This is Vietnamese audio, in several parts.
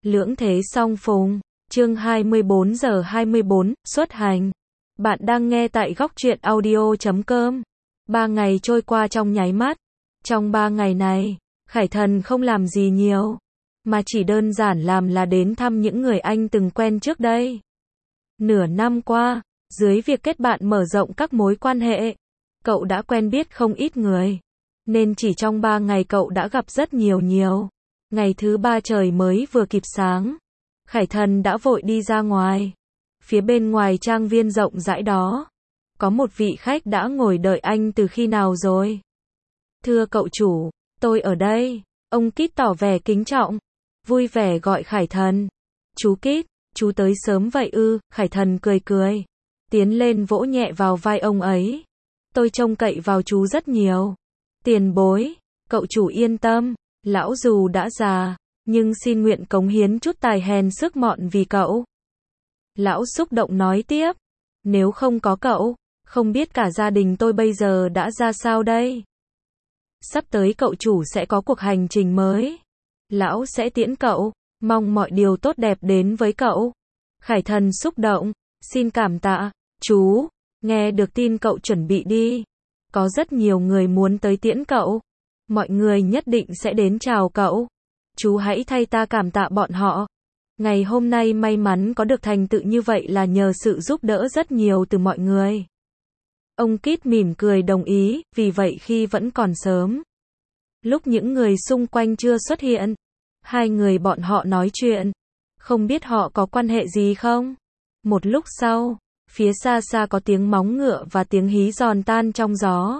Lưỡng thế song phùng, chương 24 giờ 24, xuất hành. Bạn đang nghe tại góc truyện audio.com. 3 ngày trôi qua trong nháy mắt. Trong 3 ngày này, Khải Thần không làm gì nhiều, mà chỉ đơn giản làm là đến thăm những người anh từng quen trước đây. Nửa năm qua, dưới việc kết bạn mở rộng các mối quan hệ, cậu đã quen biết không ít người. Nên chỉ trong 3 ngày cậu đã gặp rất nhiều. Ngày thứ 3 trời mới vừa kịp sáng, Khải Thần đã vội đi ra ngoài. Phía bên ngoài trang viên rộng rãi đó, có một vị khách đã ngồi đợi anh từ khi nào rồi. Thưa cậu chủ, tôi ở đây. Ông Kít tỏ vẻ kính trọng, vui vẻ gọi Khải Thần. Chú Kít, chú tới sớm vậy ư? Khải Thần cười, tiến lên vỗ nhẹ vào vai ông ấy. Tôi trông cậy vào chú rất nhiều. Tiền bối, cậu chủ yên tâm, lão dù đã già, nhưng xin nguyện cống hiến chút tài hèn sức mọn vì cậu. Lão xúc động nói tiếp, nếu không có cậu, không biết cả gia đình tôi bây giờ đã ra sao đây. Sắp tới cậu chủ sẽ có cuộc hành trình mới. Lão sẽ tiễn cậu, mong mọi điều tốt đẹp đến với cậu. Khải Thần xúc động, xin cảm tạ, chú, nghe được tin cậu chuẩn bị đi. Có rất nhiều người muốn tới tiễn cậu. Mọi người nhất định sẽ đến chào cậu. Chú hãy thay ta cảm tạ bọn họ. Ngày hôm nay may mắn có được thành tựu như vậy là nhờ sự giúp đỡ rất nhiều từ mọi người. Ông Kít mỉm cười đồng ý, vì vậy khi vẫn còn sớm, lúc những người xung quanh chưa xuất hiện, hai người bọn họ nói chuyện. Không biết họ có quan hệ gì không? Một lúc sau, phía xa xa có tiếng móng ngựa và tiếng hí giòn tan trong gió.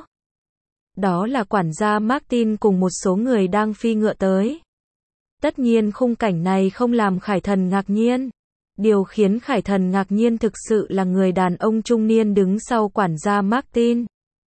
Đó là quản gia Martin cùng một số người đang phi ngựa tới. Tất nhiên khung cảnh này không làm Khải Thần ngạc nhiên. Điều khiến Khải Thần ngạc nhiên thực sự là người đàn ông trung niên đứng sau quản gia Martin.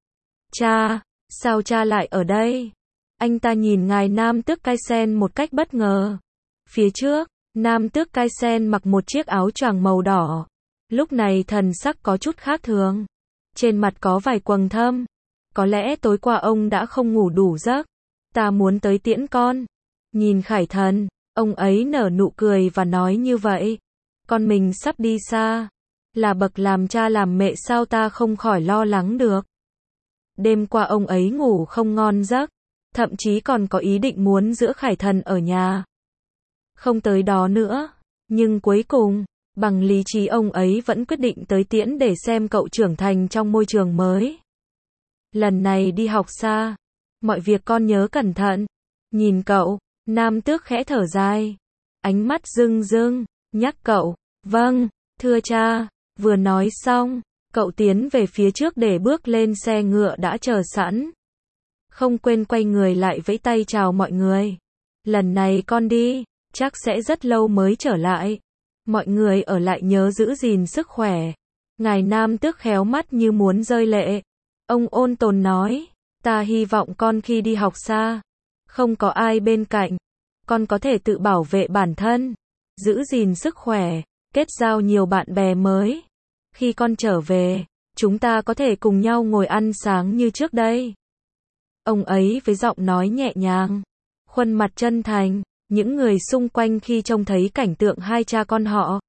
Cha, sao cha lại ở đây? Anh ta nhìn ngài Nam Tước Kaisen một cách bất ngờ. Phía trước, Nam Tước Kaisen mặc một chiếc áo choàng màu đỏ. Lúc này thần sắc có chút khác thường. Trên mặt có vài quầng thâm. Có lẽ tối qua ông đã không ngủ đủ giấc. Ta muốn tới tiễn con. Nhìn Khải Thần, ông ấy nở nụ cười và nói như vậy. Con mình sắp đi xa. Là bậc làm cha làm mẹ sao ta không khỏi lo lắng được. Đêm qua ông ấy ngủ không ngon giấc. Thậm chí còn có ý định muốn giữ Khải Thần ở nhà. Không tới đó nữa. Nhưng cuối cùng, bằng lý trí ông ấy vẫn quyết định tới tiễn để xem cậu trưởng thành trong môi trường mới. Lần này đi học xa. Mọi việc con nhớ cẩn thận. Nhìn cậu, Nam Tước khẽ thở dài. Ánh mắt rưng rưng, nhắc cậu. Vâng, thưa cha. Vừa nói xong, cậu tiến về phía trước để bước lên xe ngựa đã chờ sẵn. Không quên quay người lại vẫy tay chào mọi người. Lần này con đi, chắc sẽ rất lâu mới trở lại. Mọi người ở lại nhớ giữ gìn sức khỏe. Ngài Nam Tước khéo mắt như muốn rơi lệ. Ông ôn tồn nói, ta hy vọng con khi đi học xa, không có ai bên cạnh, con có thể tự bảo vệ bản thân, giữ gìn sức khỏe, kết giao nhiều bạn bè mới. Khi con trở về, chúng ta có thể cùng nhau ngồi ăn sáng như trước đây. Ông ấy với giọng nói nhẹ nhàng, khuôn mặt chân thành. Những người xung quanh khi trông thấy cảnh tượng hai cha con họ,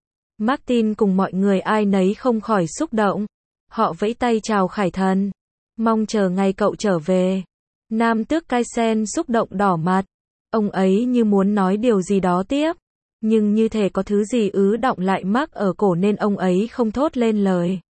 Martin cùng mọi người ai nấy không khỏi xúc động. Họ vẫy tay chào Khải Thần, mong chờ ngày cậu trở về. Nam Tước Kaisen xúc động đỏ mặt. Ông ấy như muốn nói điều gì đó tiếp, nhưng như thể có thứ gì ứ đọng lại mắc ở cổ nên ông ấy không thốt lên lời.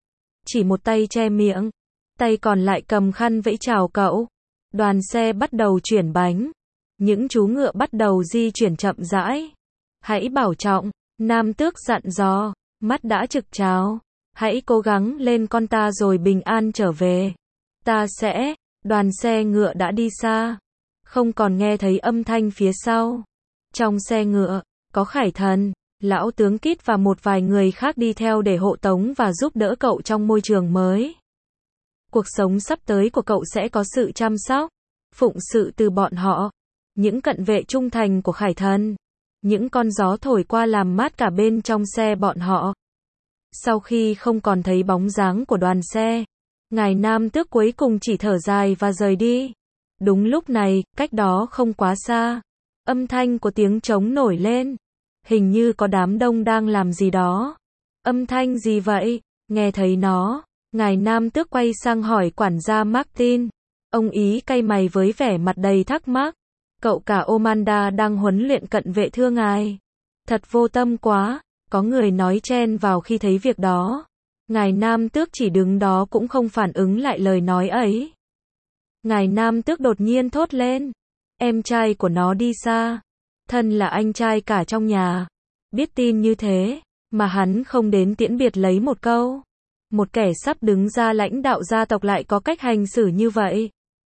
Chỉ một tay che miệng, tay còn lại cầm khăn vẫy chào cậu. Đoàn xe bắt đầu chuyển bánh. Những chú ngựa bắt đầu di chuyển chậm rãi. Hãy bảo trọng, Nam Tước dặn dò, mắt đã trực tráo. Hãy cố gắng lên con ta rồi bình an trở về. Ta sẽ. Đoàn xe ngựa đã đi xa. Không còn nghe thấy âm thanh phía sau. Trong xe ngựa, có Khải Thần, lão tướng Kít và một vài người khác đi theo để hộ tống và giúp đỡ cậu trong môi trường mới. Cuộc sống sắp tới của cậu sẽ có sự chăm sóc, phụng sự từ bọn họ. Những cận vệ trung thành của Khải Thần. Những con gió thổi qua làm mát cả bên trong xe bọn họ. Sau khi không còn thấy bóng dáng của đoàn xe, ngài Nam Tước cuối cùng chỉ thở dài và rời đi. Đúng lúc này, cách đó không quá xa, Âm thanh của tiếng trống nổi lên. Hình như có đám đông đang làm gì đó. Âm thanh gì vậy? Nghe thấy nó, ngài nam tước quay sang hỏi quản gia Martin. Ông ý cay mày với vẻ mặt đầy thắc mắc. Cậu cả Amanda đang huấn luyện cận vệ thưa ngài. Thật vô tâm quá, có người nói chen vào khi thấy việc đó. Ngài nam tước chỉ đứng đó cũng không phản ứng lại lời nói ấy. Ngài nam tước đột nhiên thốt lên. Em trai của nó đi xa. Thân là anh trai cả trong nhà. Biết tin như thế, mà hắn không đến tiễn biệt lấy một câu. Một kẻ sắp đứng ra lãnh đạo gia tộc lại có cách hành xử như vậy.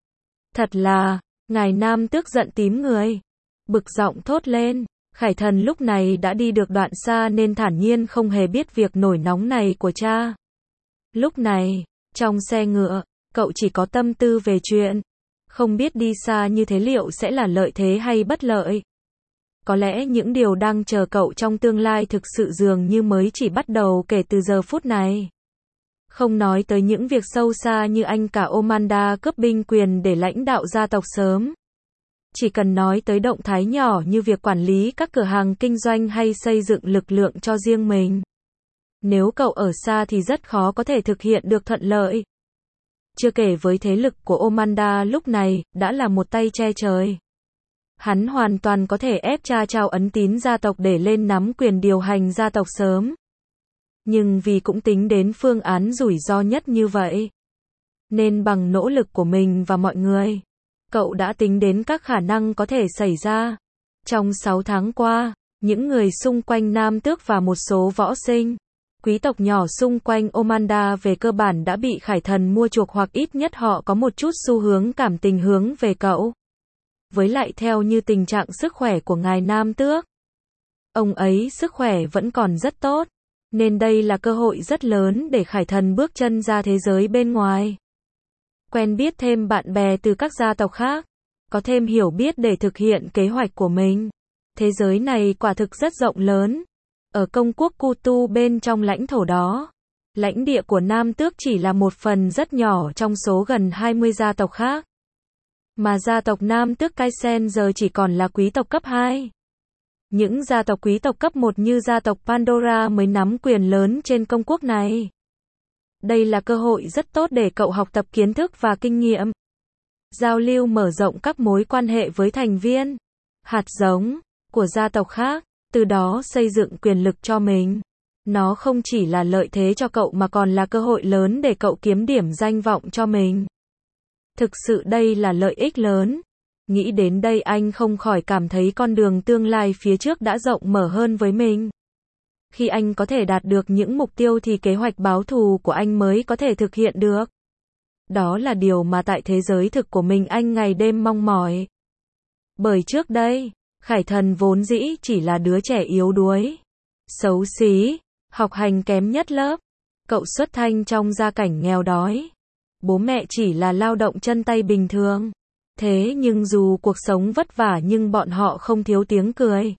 Thật là, ngài nam tước giận tím người. Bực giọng thốt lên. Khải Thần lúc này đã đi được đoạn xa nên thản nhiên không hề biết việc nổi nóng này của cha. Lúc này, trong xe ngựa, cậu chỉ có tâm tư về chuyện. Không biết đi xa như thế liệu sẽ là lợi thế hay bất lợi. Có lẽ những điều đang chờ cậu trong tương lai thực sự dường như mới chỉ bắt đầu kể từ giờ phút này. Không nói tới những việc sâu xa như anh cả Amanda cướp binh quyền để lãnh đạo gia tộc sớm. Chỉ cần nói tới động thái nhỏ như việc quản lý các cửa hàng kinh doanh hay xây dựng lực lượng cho riêng mình. Nếu cậu ở xa thì rất khó có thể thực hiện được thuận lợi. Chưa kể với thế lực của Amanda lúc này, đã là một tay che trời. Hắn hoàn toàn có thể ép cha trao ấn tín gia tộc để lên nắm quyền điều hành gia tộc sớm. Nhưng vì cũng tính đến phương án rủi ro nhất như vậy. Nên bằng nỗ lực của mình và mọi người, cậu đã tính đến các khả năng có thể xảy ra. Trong 6 tháng qua, những người xung quanh nam tước và một số võ sinh, quý tộc nhỏ xung quanh Amanda về cơ bản đã bị Khải Thần mua chuộc hoặc ít nhất họ có một chút xu hướng cảm tình hướng về cậu. Với lại theo như tình trạng sức khỏe của ngài nam tước. Ông ấy sức khỏe vẫn còn rất tốt, nên đây là cơ hội rất lớn để Khải Thần bước chân ra thế giới bên ngoài. Quen biết thêm bạn bè từ các gia tộc khác, có thêm hiểu biết để thực hiện kế hoạch của mình. Thế giới này quả thực rất rộng lớn. Ở công quốc Kutu bên trong lãnh thổ đó, lãnh địa của Nam Tước chỉ là một phần rất nhỏ trong số gần 20 gia tộc khác. Mà gia tộc Nam Tước Kaisen giờ chỉ còn là quý tộc cấp 2. Những gia tộc quý tộc cấp 1 như gia tộc Pandora mới nắm quyền lớn trên công quốc này. Đây là cơ hội rất tốt để cậu học tập kiến thức và kinh nghiệm. Giao lưu mở rộng các mối quan hệ với thành viên, hạt giống của gia tộc khác, từ đó xây dựng quyền lực cho mình. Nó không chỉ là lợi thế cho cậu mà còn là cơ hội lớn để cậu kiếm điểm danh vọng cho mình. Thực sự đây là lợi ích lớn. Nghĩ đến đây anh không khỏi cảm thấy con đường tương lai phía trước đã rộng mở hơn với mình. Khi anh có thể đạt được những mục tiêu thì kế hoạch báo thù của anh mới có thể thực hiện được. Đó là điều mà tại thế giới thực của mình anh ngày đêm mong mỏi. Bởi trước đây, Khải Thần vốn dĩ chỉ là đứa trẻ yếu đuối, xấu xí, học hành kém nhất lớp. Cậu xuất thân trong gia cảnh nghèo đói. Bố mẹ chỉ là lao động chân tay bình thường. Thế nhưng dù cuộc sống vất vả nhưng bọn họ không thiếu tiếng cười.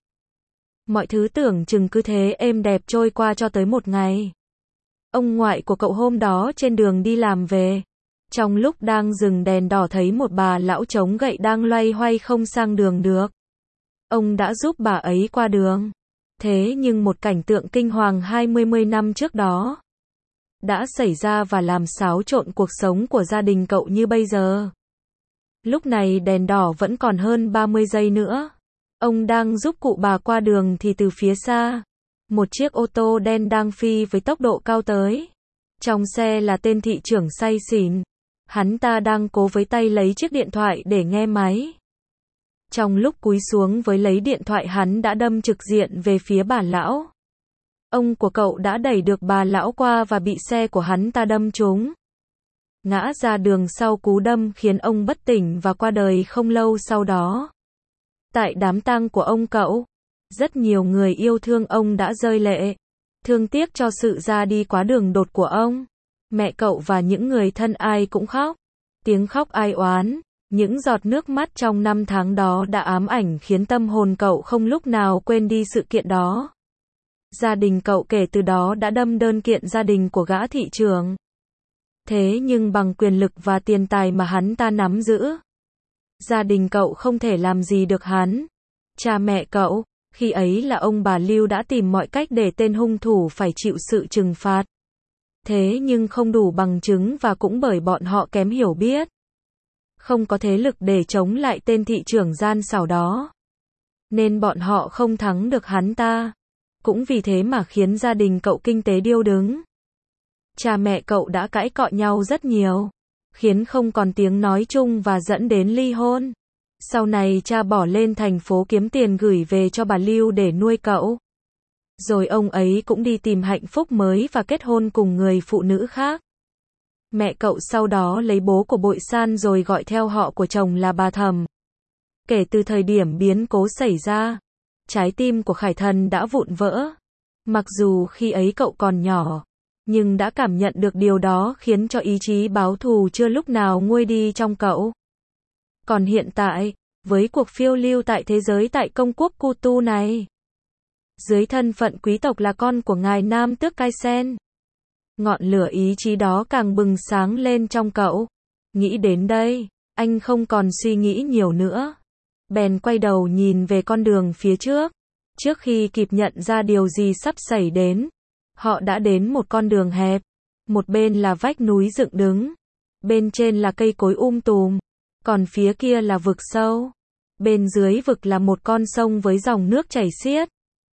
Mọi thứ tưởng chừng cứ thế êm đẹp trôi qua cho tới một ngày. Ông ngoại của cậu hôm đó trên đường đi làm về. Trong lúc đang dừng đèn đỏ thấy một bà lão chống gậy đang loay hoay không sang đường được. Ông đã giúp bà ấy qua đường. Thế nhưng một cảnh tượng kinh hoàng 20 năm trước đó đã xảy ra và làm xáo trộn cuộc sống của gia đình cậu như bây giờ. Lúc này đèn đỏ vẫn còn hơn 30 giây nữa. Ông đang giúp cụ bà qua đường thì từ phía xa, một chiếc ô tô đen đang phi với tốc độ cao tới. Trong xe là tên thị trưởng say xỉn. Hắn ta đang cố với tay lấy chiếc điện thoại để nghe máy. Trong lúc cúi xuống với lấy điện thoại hắn đã đâm trực diện về phía bà lão. Ông của cậu đã đẩy được bà lão qua và bị xe của hắn ta đâm trúng. Ngã ra đường sau cú đâm khiến ông bất tỉnh và qua đời không lâu sau đó. Tại đám tang của ông cậu, rất nhiều người yêu thương ông đã rơi lệ. Thương tiếc cho sự ra đi quá đường đột của ông. Mẹ cậu và những người thân ai cũng khóc. Tiếng khóc ai oán, những giọt nước mắt trong 5 tháng đó đã ám ảnh khiến tâm hồn cậu không lúc nào quên đi sự kiện đó. Gia đình cậu kể từ đó đã đâm đơn kiện gia đình của gã thị trưởng. Thế nhưng bằng quyền lực và tiền tài mà hắn ta nắm giữ, gia đình cậu không thể làm gì được hắn. Cha mẹ cậu, khi ấy là ông bà Lưu đã tìm mọi cách để tên hung thủ phải chịu sự trừng phạt. Thế nhưng không đủ bằng chứng và cũng bởi bọn họ kém hiểu biết. Không có thế lực để chống lại tên thị trưởng gian xảo đó. Nên bọn họ không thắng được hắn ta. Cũng vì thế mà khiến gia đình cậu kinh tế điêu đứng. Cha mẹ cậu đã cãi cọ nhau rất nhiều, khiến không còn tiếng nói chung và dẫn đến ly hôn. Sau này cha bỏ lên thành phố kiếm tiền gửi về cho bà Lưu để nuôi cậu. Rồi ông ấy cũng đi tìm hạnh phúc mới và kết hôn cùng người phụ nữ khác. Mẹ cậu sau đó lấy bố của Bội San rồi gọi theo họ của chồng là bà Thầm. Kể từ thời điểm biến cố xảy ra, trái tim của Khải Thần đã vụn vỡ. Mặc dù khi ấy cậu còn nhỏ, nhưng đã cảm nhận được điều đó khiến cho ý chí báo thù chưa lúc nào nguôi đi trong cậu. Còn hiện tại, với cuộc phiêu lưu tại thế giới tại công quốc Kutu này, dưới thân phận quý tộc là con của ngài Nam Tước Kaisen, ngọn lửa ý chí đó càng bừng sáng lên trong cậu. Nghĩ đến đây, anh không còn suy nghĩ nhiều nữa. Bèn quay đầu nhìn về con đường phía trước. Trước khi kịp nhận ra điều gì sắp xảy đến, họ đã đến một con đường hẹp. Một bên là vách núi dựng đứng, bên trên là cây cối tùm, còn phía kia là vực sâu. Bên dưới vực là một con sông với dòng nước chảy xiết.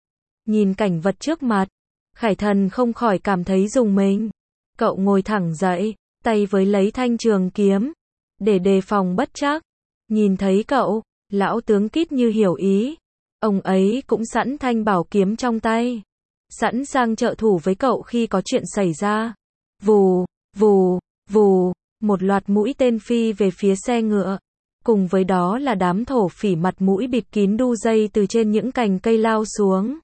Nhìn cảnh vật trước mặt, Khải Thần không khỏi cảm thấy rùng mình. Cậu ngồi thẳng dậy, tay với lấy thanh trường kiếm, để đề phòng bất trắc. Nhìn thấy cậu, lão tướng Kít như hiểu ý. Ông ấy cũng sẵn thanh bảo kiếm trong tay, sẵn sàng trợ thủ với cậu khi có chuyện xảy ra. Vù, vù, vù, một loạt mũi tên phi về phía xe ngựa. Cùng với đó là đám thổ phỉ mặt mũi bịt kín đu dây từ trên những cành cây lao xuống.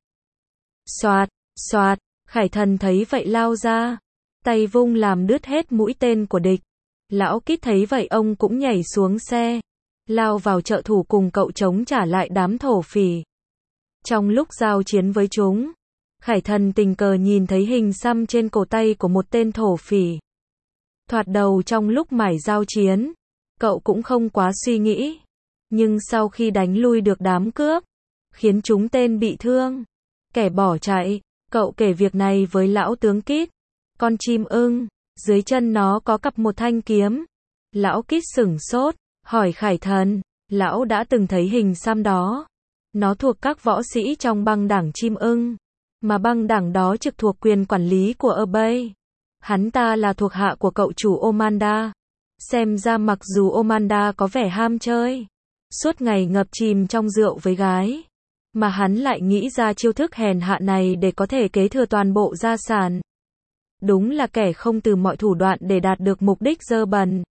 Xoạt, xoạt, Khải Thần thấy vậy lao ra, tay vung làm đứt hết mũi tên của địch. Lão Kít thấy vậy ông cũng nhảy xuống xe, lao vào trợ thủ cùng cậu chống trả lại đám thổ phỉ. Trong lúc giao chiến với chúng, Khải Thần tình cờ nhìn thấy hình xăm trên cổ tay của một tên thổ phỉ. Thoạt đầu trong lúc mải giao chiến, cậu cũng không quá suy nghĩ. Nhưng sau khi đánh lui được đám cướp, khiến chúng tên bị thương, kẻ bỏ chạy, cậu kể việc này với lão tướng Kít. Con chim ưng, dưới chân nó có cặp một thanh kiếm. Lão Kít sửng sốt, hỏi Khải Thần, lão đã từng thấy hình xăm đó. Nó thuộc các võ sĩ trong băng đảng chim ưng, mà băng đảng đó trực thuộc quyền quản lý của Obey. Hắn ta là thuộc hạ của cậu chủ Omanda. Xem ra mặc dù Omanda có vẻ ham chơi, suốt ngày ngập chìm trong rượu với gái, mà hắn lại nghĩ ra chiêu thức hèn hạ này để có thể kế thừa toàn bộ gia sản. Đúng là kẻ không từ mọi thủ đoạn để đạt được mục đích dơ bẩn.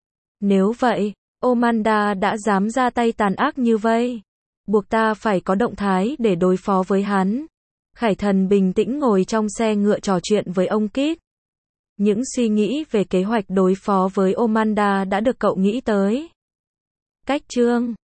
Nếu vậy, Omanda đã dám ra tay tàn ác như vậy, buộc ta phải có động thái để đối phó với hắn. Khải Thần bình tĩnh ngồi trong xe ngựa trò chuyện với ông Kít. Những suy nghĩ về kế hoạch đối phó với Omanda đã được cậu nghĩ tới. Cách chương